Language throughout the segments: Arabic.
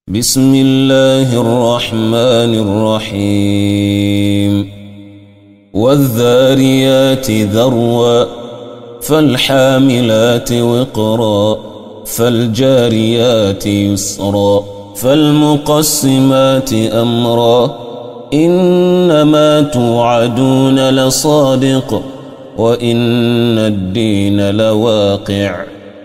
بسم الله الرحمن الرحيم والذاريات ذروا فالحاملات وقرا فالجاريات يسرا فالمقسمات أمرا إنما توعدون لصادق وإن الدين لواقع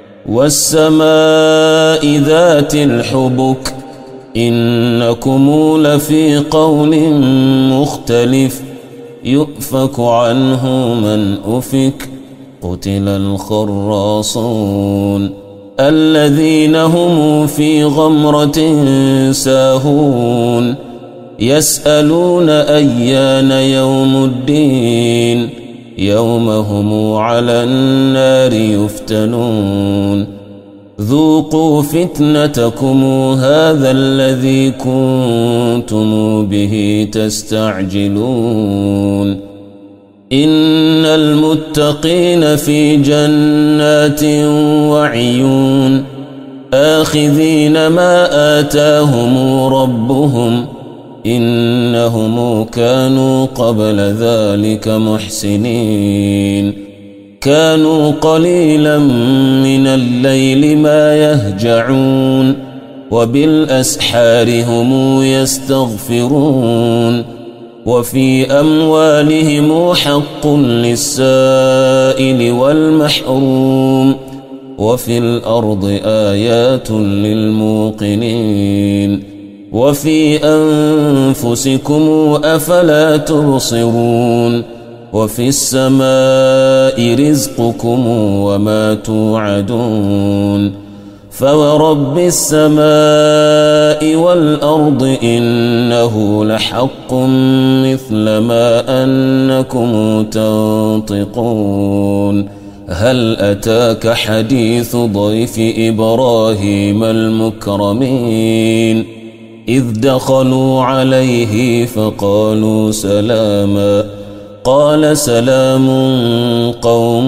والسماء ذات الحبك إنكم لفي قول مختلف يؤفك عنه من أفك قتل الخراصون الذين هم في غمرة ساهون يسألون أيان يوم الدين يوم هم على النار يفتنون ذوقوا فتنتكم هذا الذي كنتم به تستعجلون إن المتقين في جنات وعيون آخذين ما آتاهم ربهم إنهم كانوا قبل ذلك محسنين كانوا قليلا من الليل ما يهجعون وبالأسحار هم يستغفرون وفي أموالهم حق للسائل والمحروم وفي الأرض آيات للموقنين وفي أنفسكم أفلا تبصرون وفي السماء رزقكم وما توعدون فورب السماء والأرض إنه لحق مثل ما أنكم تنطقون هل أتاك حديث ضيف إبراهيم المكرمين إذ دخلوا عليه فقالوا سلاما قال سلام قوم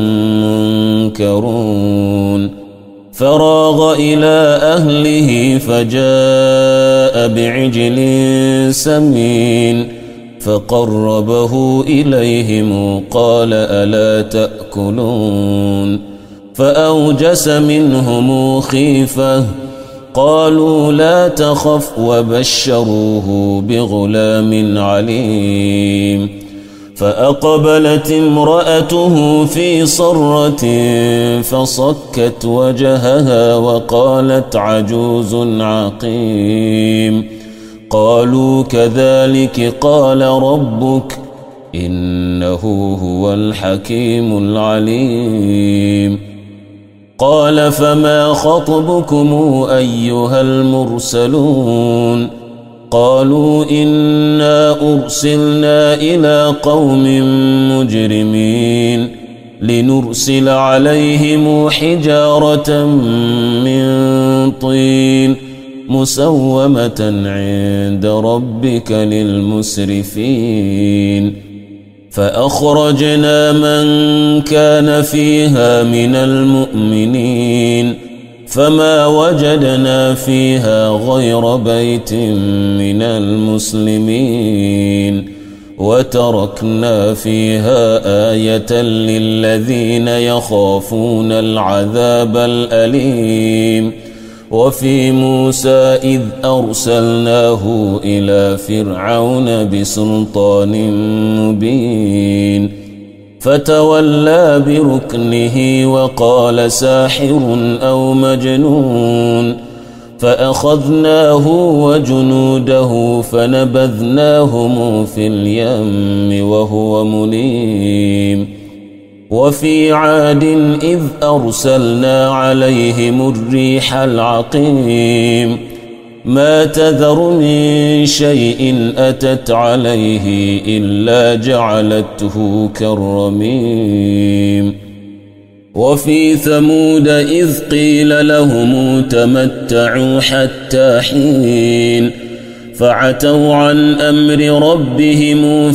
منكرون فراغ إلى أهله فجاء بعجل سمين فقربه إليهم قال ألا تأكلون فأوجس منهم خيفة قالوا لا تخف وبشروه بغلام عليم فأقبلت امرأته في صرة فصكت وجهها وقالت عجوز عقيم قالوا كذلك قال ربك إنه هو الحكيم العليم قال فما خطبكم أيها المرسلون قالوا إنا أرسلنا إلى قوم مجرمين لنرسل عليهم حجارة من طين مسومة عند ربك للمسرفين فأخرجنا من كان فيها من المؤمنين فما وجدنا فيها غير بيت من المسلمين وتركنا فيها آية للذين يخافون العذاب الأليم وفي موسى إذ أرسلناه إلى فرعون بسلطان مبين فتولى بركنه وقال ساحر أو مجنون فأخذناه وجنوده فنبذناهم في اليم وهو مليم وفي عاد إذ أرسلنا عليهم الريح العقيم ما تذر من شيء أتت عليه إلا جعلته كالرميم وفي ثمود إذ قيل لهم تمتعوا حتى حين فعتوا عن أمر ربهم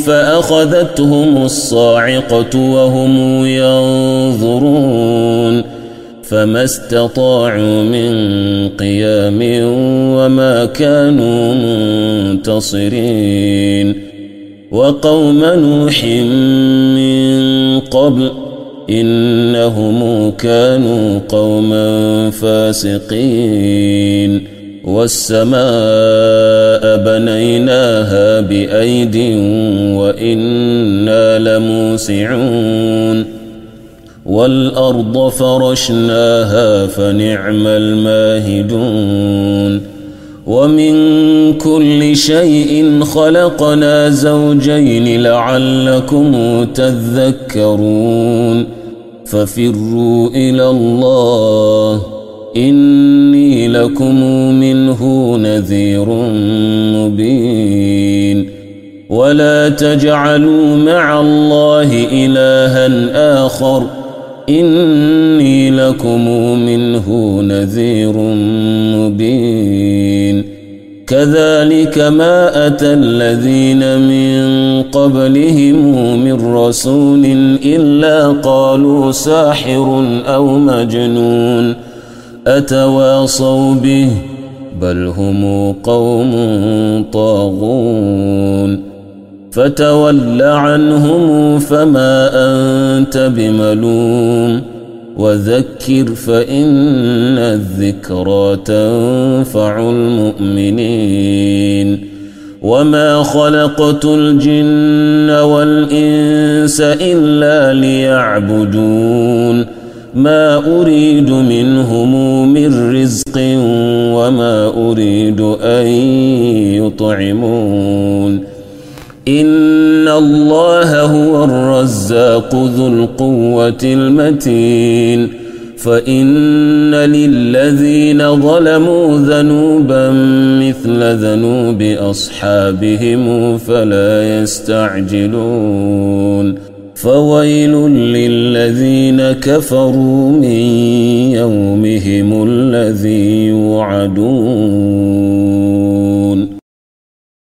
فأخذتهم الصاعقة وهم ينظرون فما استطاعوا من قيام وما كانوا منتصرين وقوم نوح من قبل إنهم كانوا قوما فاسقين والسماء بنيناها بأيد وإنا لموسعون والأرض فرشناها فنعم الماهدون ومن كل شيء خلقنا زوجين لعلكم تذكرون ففروا إلى الله إني لكم منه نذير مبين ولا تجعلوا مع الله إلها آخر إني لكم منه نذير مبين كذلك ما أتى الذين من قبلهم من رسول إلا قالوا ساحر أو مجنون أتواصوا به بل هم قوم طاغون فتول عنهم فما أنت بملوم وذكر فإن الذكرى تنفع المؤمنين وما خلقت الجن والإنس إلا ليعبدون ما أريد منهم من رزق وما أريد أن يطعمون إن الله هو الرزاق ذو القوة المتين فإن للذين ظلموا ذنوبا مثل ذنوب أصحابهم فلا يستعجلون فويل للذين كفروا من يومهم الذي يوعدون